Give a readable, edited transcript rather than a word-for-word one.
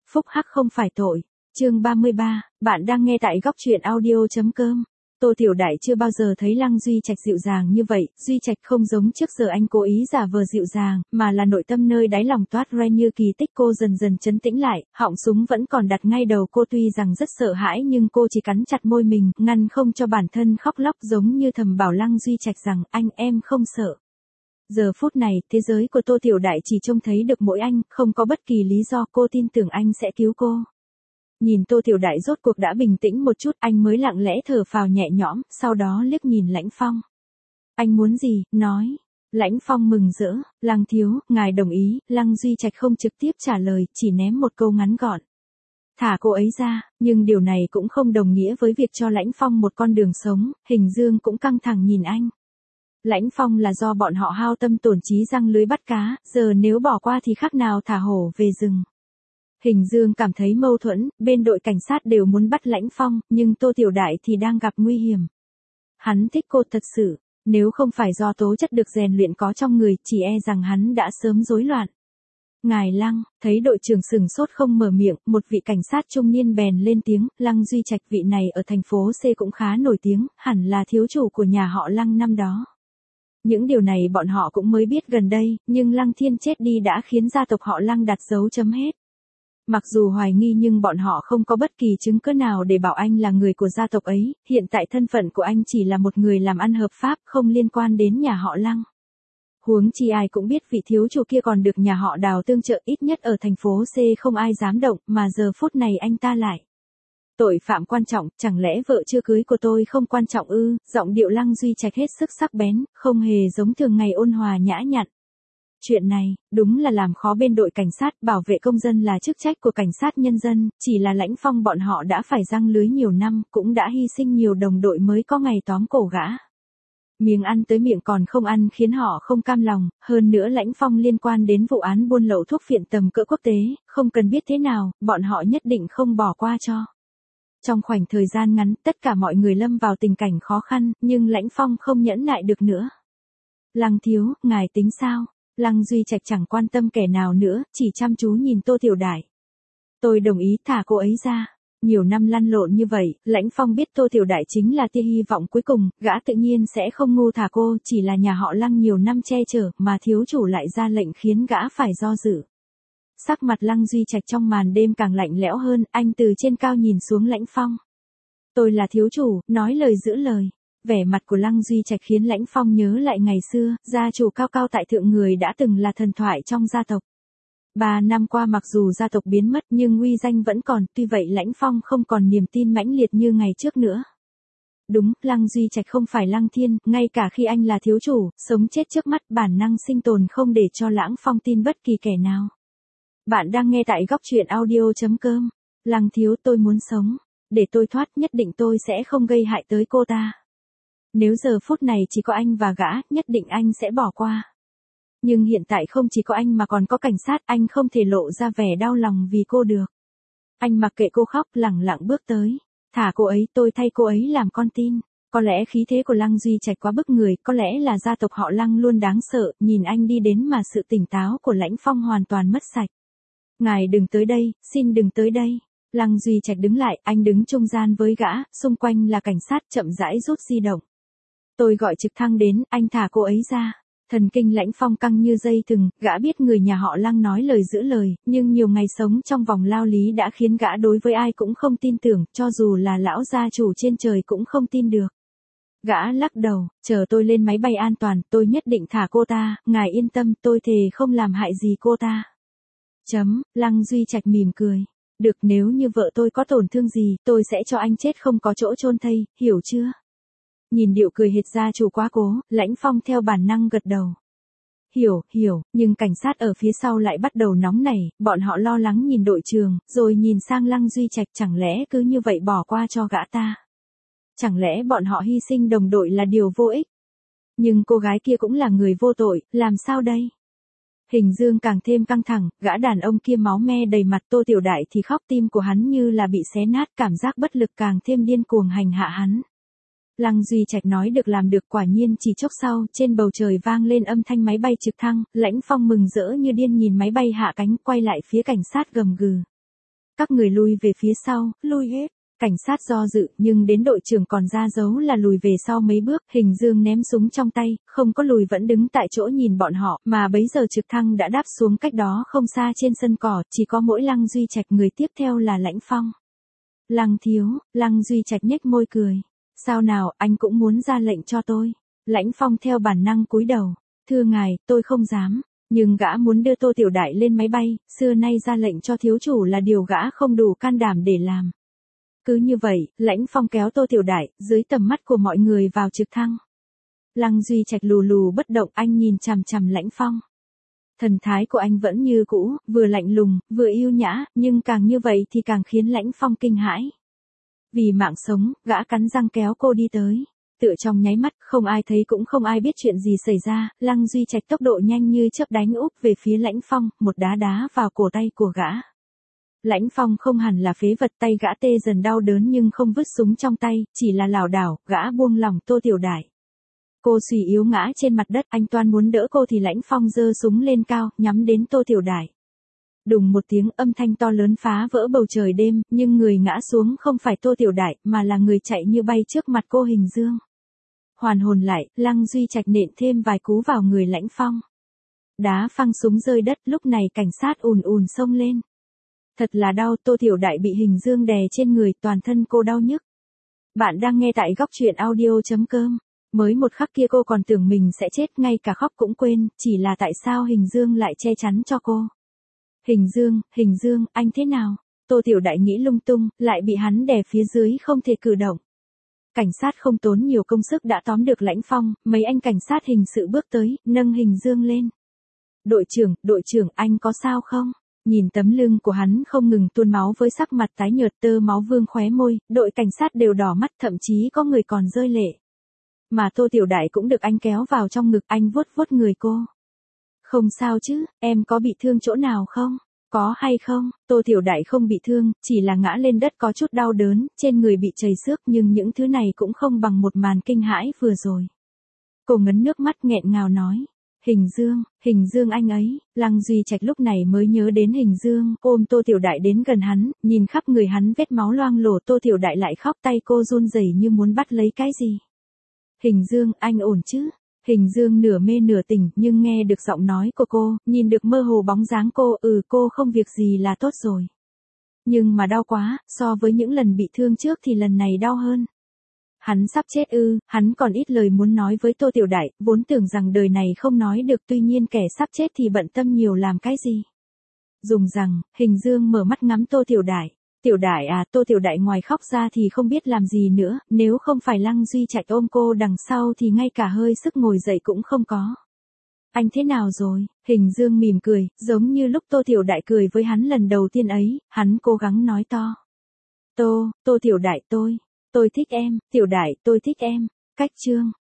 Phúc hắc không phải tội. Chương 33, bạn đang nghe tại góc truyện audio.com. Tô Tiểu Đại chưa bao giờ thấy Lăng Duy Trạch dịu dàng như vậy, Duy Trạch không giống trước giờ anh cố ý giả vờ dịu dàng, mà là nội tâm nơi đáy lòng toát ra như kỳ tích. Cô dần dần trấn tĩnh lại, họng súng vẫn còn đặt ngay đầu cô, tuy rằng rất sợ hãi nhưng cô chỉ cắn chặt môi mình, ngăn không cho bản thân khóc lóc, giống như thầm bảo Lăng Duy Trạch rằng anh em không sợ. Giờ phút này, thế giới của Tô Tiểu Đại chỉ trông thấy được mỗi anh, không có bất kỳ lý do. Cô tin tưởng anh sẽ cứu cô. Nhìn Tô Tiểu Đại rốt cuộc đã bình tĩnh một chút, anh mới lặng lẽ thở phào nhẹ nhõm, sau đó liếc nhìn Lãnh Phong. Anh muốn gì, nói. Lãnh Phong mừng rỡ, Lăng thiếu, ngài đồng ý. Lăng Duy Trạch không trực tiếp trả lời, chỉ ném một câu ngắn gọn. Thả cô ấy ra, nhưng điều này cũng không đồng nghĩa với việc cho Lãnh Phong một con đường sống. Hình Dương cũng căng thẳng nhìn anh. Lãnh Phong là do bọn họ hao tâm tổn trí răng lưới bắt cá, giờ nếu bỏ qua thì khác nào thả hổ về rừng. Hình Dương cảm thấy mâu thuẫn, bên đội cảnh sát đều muốn bắt Lãnh Phong, nhưng Tô Tiểu Đại thì đang gặp nguy hiểm. Hắn thích cô thật sự, nếu không phải do tố chất được rèn luyện có trong người, chỉ e rằng hắn đã sớm rối loạn. Ngài Lăng, thấy đội trưởng sừng sốt không mở miệng, một vị cảnh sát trung niên bèn lên tiếng. Lăng Duy Trạch, vị này ở thành phố C cũng khá nổi tiếng, hẳn là thiếu chủ của nhà họ Lăng năm đó. Những điều này bọn họ cũng mới biết gần đây, nhưng Lăng Thiên chết đi đã khiến gia tộc họ Lăng đặt dấu chấm hết. Mặc dù hoài nghi nhưng bọn họ không có bất kỳ chứng cứ nào để bảo anh là người của gia tộc ấy, hiện tại thân phận của anh chỉ là một người làm ăn hợp pháp, không liên quan đến nhà họ Lăng. Huống chi ai cũng biết vị thiếu chủ kia còn được nhà họ Đào tương trợ, ít nhất ở thành phố C không ai dám động, mà giờ phút này anh ta lại. Tội phạm quan trọng, chẳng lẽ vợ chưa cưới của tôi không quan trọng ư? Giọng điệu Lăng Duy Trạch hết sức sắc bén, không hề giống thường ngày ôn hòa nhã nhặn. Chuyện này, đúng là làm khó bên đội cảnh sát. Bảo vệ công dân là chức trách của cảnh sát nhân dân, chỉ là Lãnh Phong bọn họ đã phải giăng lưới nhiều năm, cũng đã hy sinh nhiều đồng đội mới có ngày tóm cổ gã. Miếng ăn tới miệng còn không ăn khiến họ không cam lòng, hơn nữa Lãnh Phong liên quan đến vụ án buôn lậu thuốc phiện tầm cỡ quốc tế, không cần biết thế nào, bọn họ nhất định không bỏ qua cho. Trong khoảnh thời gian ngắn, tất cả mọi người lâm vào tình cảnh khó khăn, nhưng Lãnh Phong không nhẫn nại được nữa. Lăng thiếu, ngài tính sao? Lăng Duy Trạch chẳng quan tâm kẻ nào nữa, chỉ chăm chú nhìn Tô Tiểu Đại. Tôi đồng ý thả cô ấy ra. Nhiều năm lăn lộn như vậy, Lãnh Phong biết Tô Tiểu Đại chính là tia hy vọng cuối cùng, gã tự nhiên sẽ không ngu thả cô, chỉ là nhà họ Lăng nhiều năm che chở, mà thiếu chủ lại ra lệnh khiến gã phải do dự. Sắc mặt Lăng Duy Trạch trong màn đêm càng lạnh lẽo hơn, anh từ trên cao nhìn xuống Lãnh Phong. Tôi là thiếu chủ, nói lời giữ lời. Vẻ mặt của Lăng Duy Trạch khiến Lãnh Phong nhớ lại ngày xưa, gia chủ cao cao tại thượng người đã từng là thần thoại trong gia tộc. 3 năm qua mặc dù gia tộc biến mất nhưng uy danh vẫn còn, tuy vậy Lãnh Phong không còn niềm tin mãnh liệt như ngày trước nữa. Đúng, Lăng Duy Trạch không phải Lăng Thiên, ngay cả khi anh là thiếu chủ, sống chết trước mắt, bản năng sinh tồn không để cho Lãnh Phong tin bất kỳ kẻ nào. Bạn đang nghe tại góc truyện audio.com. Lăng thiếu, tôi muốn sống. Để tôi thoát, nhất định tôi sẽ không gây hại tới cô ta. Nếu giờ phút này chỉ có anh và gã, nhất định anh sẽ bỏ qua. Nhưng hiện tại không chỉ có anh mà còn có cảnh sát, anh không thể lộ ra vẻ đau lòng vì cô được. Anh mặc kệ cô khóc, lẳng lặng bước tới. Thả cô ấy, tôi thay cô ấy làm con tin. Có lẽ khí thế của Lăng Duy Trạch quá bức người, có lẽ là gia tộc họ Lăng luôn đáng sợ, nhìn anh đi đến mà sự tỉnh táo của Lãnh Phong hoàn toàn mất sạch. Ngài đừng tới đây, xin đừng tới đây. Lăng Duy Trạch đứng lại, anh đứng trung gian với gã, xung quanh là cảnh sát, chậm rãi rút di động. Tôi gọi trực thăng đến, anh thả cô ấy ra. Thần kinh Lãnh Phong căng như dây thừng, gã biết người nhà họ Lăng nói lời giữ lời, nhưng nhiều ngày sống trong vòng lao lý đã khiến gã đối với ai cũng không tin tưởng, cho dù là lão gia chủ trên trời cũng không tin được. Gã lắc đầu, chờ tôi lên máy bay an toàn, tôi nhất định thả cô ta, ngài yên tâm, tôi thề không làm hại gì cô ta. Lăng Duy Trạch mỉm cười. Được, nếu như vợ tôi có tổn thương gì, tôi sẽ cho anh chết không có chỗ chôn thây, hiểu chưa? Nhìn điệu cười hiệt gia chủ quá cố, Lãnh Phong theo bản năng gật đầu. Hiểu, nhưng cảnh sát ở phía sau lại bắt đầu nóng nảy, bọn họ lo lắng nhìn đội trưởng, rồi nhìn sang Lăng Duy Trạch, chẳng lẽ cứ như vậy bỏ qua cho gã ta? Chẳng lẽ bọn họ hy sinh đồng đội là điều vô ích? Nhưng cô gái kia cũng là người vô tội, làm sao đây? Hình Dương càng thêm căng thẳng, gã đàn ông kia máu me đầy mặt, Tô Tiểu Đại thì khóc, tim của hắn như là bị xé nát, cảm giác bất lực càng thêm điên cuồng hành hạ hắn. Lăng Duy Trạch nói được làm được, quả nhiên chỉ chốc sau, trên bầu trời vang lên âm thanh máy bay trực thăng, Lãnh Phong mừng rỡ như điên nhìn máy bay hạ cánh, quay lại phía cảnh sát gầm gừ. các người lui về phía sau, lui hết. Cảnh sát do dự, nhưng đến đội trưởng còn ra dấu là lùi về sau mấy bước, Hình Dương ném súng trong tay, không có lùi vẫn đứng tại chỗ nhìn bọn họ, mà bấy giờ trực thăng đã đáp xuống cách đó không xa trên sân cỏ, chỉ có mỗi Lăng Duy Trạch, người tiếp theo là Lãnh Phong. Lăng thiếu, Lăng Duy Trạch nhếch môi cười. Sao nào, anh cũng muốn ra lệnh cho tôi. Lãnh Phong theo bản năng cúi đầu. Thưa ngài, tôi không dám. Nhưng gã muốn đưa Tô Tiểu Đại lên máy bay, xưa nay ra lệnh cho thiếu chủ là điều gã không đủ can đảm để làm. Cứ như vậy, Lãnh Phong kéo Tô Tiểu Đại, dưới tầm mắt của mọi người vào trực thăng. Lăng Duy Trạch lù lù bất động, anh nhìn chằm chằm Lãnh Phong. Thần thái của anh vẫn như cũ, vừa lạnh lùng, vừa yêu nhã, nhưng càng như vậy thì càng khiến Lãnh Phong kinh hãi. Vì mạng sống, gã cắn răng kéo cô đi tới. Tựa trong nháy mắt, không ai thấy cũng không ai biết chuyện gì xảy ra, Lăng Duy Trạch tốc độ nhanh như chớp đánh úp về phía Lãnh Phong, một đá đá vào cổ tay của gã. Lãnh Phong không hẳn là phế vật, tay gã tê dần đau đớn nhưng không vứt súng trong tay, chỉ là lảo đảo, gã buông lỏng Tô Tiểu Đại. Cô suy yếu ngã trên mặt đất, anh toan muốn đỡ cô thì Lãnh Phong giơ súng lên cao, nhắm đến Tô Tiểu Đại. Đùng một tiếng, âm thanh to lớn phá vỡ bầu trời đêm, nhưng người ngã xuống không phải Tô Tiểu Đại, mà là người chạy như bay trước mặt cô, Hình Dương. Hoàn hồn lại, Lăng Duy Trạch nện thêm vài cú vào người Lãnh Phong. Đá phăng súng rơi đất, lúc này cảnh sát ùn ùn xông lên. Thật là đau, Tô Tiểu Đại bị Hình Dương đè trên người, toàn thân cô đau nhức. Bạn đang nghe tại góc truyện audio.com. Mới một khắc kia cô còn tưởng mình sẽ chết, ngay cả khóc cũng quên, chỉ là tại sao Hình Dương lại che chắn cho cô. Hình Dương, anh thế nào? Tô Tiểu Đại nghĩ lung tung, lại bị hắn đè phía dưới không thể cử động. Cảnh sát không tốn nhiều công sức đã tóm được Lãnh Phong, mấy anh cảnh sát hình sự bước tới, nâng Hình Dương lên. Đội trưởng, anh có sao không? Nhìn tấm lưng của hắn không ngừng tuôn máu với sắc mặt tái nhợt, tơ máu vương khóe môi, đội cảnh sát đều đỏ mắt, thậm chí có người còn rơi lệ. Mà Tô Tiểu Đại cũng được anh kéo vào trong ngực, anh vuốt vuốt người cô. Không sao chứ, em có bị thương chỗ nào không? Có hay không? Tô Tiểu Đại không bị thương, chỉ là ngã lên đất có chút đau đớn, trên người bị chảy xước, nhưng những thứ này cũng không bằng một màn kinh hãi vừa rồi. Cô ngấn nước mắt nghẹn ngào nói. Hình Dương anh ấy. Lăng Duy Trạch lúc này mới nhớ đến Hình Dương, ôm Tô Tiểu Đại đến gần hắn, nhìn khắp người hắn vết máu loang lổ, Tô Tiểu Đại lại khóc, tay cô run rẩy như muốn bắt lấy cái gì. Hình Dương, anh ổn chứ? Hình Dương nửa mê nửa tỉnh, nhưng nghe được giọng nói của cô, nhìn được mơ hồ bóng dáng cô, cô không việc gì là tốt rồi. Nhưng mà đau quá, so với những lần bị thương trước thì lần này đau hơn. Hắn sắp chết hắn còn ít lời muốn nói với Tô Tiểu Đại, vốn tưởng rằng đời này không nói được, tuy nhiên kẻ sắp chết thì bận tâm nhiều làm cái gì. Dùng rằng, Hình Dương mở mắt ngắm Tô Tiểu Đại. Tiểu Đại à, Tô Tiểu Đại ngoài khóc ra thì không biết làm gì nữa, nếu không phải Lăng Duy Trạch ôm cô đằng sau thì ngay cả hơi sức ngồi dậy cũng không có. Anh thế nào rồi? Hình Dương mỉm cười, giống như lúc Tô Tiểu Đại cười với hắn lần đầu tiên ấy, hắn cố gắng nói to. Tô Tiểu Đại tôi thích em, Tiểu Đại tôi thích em. Cách chương.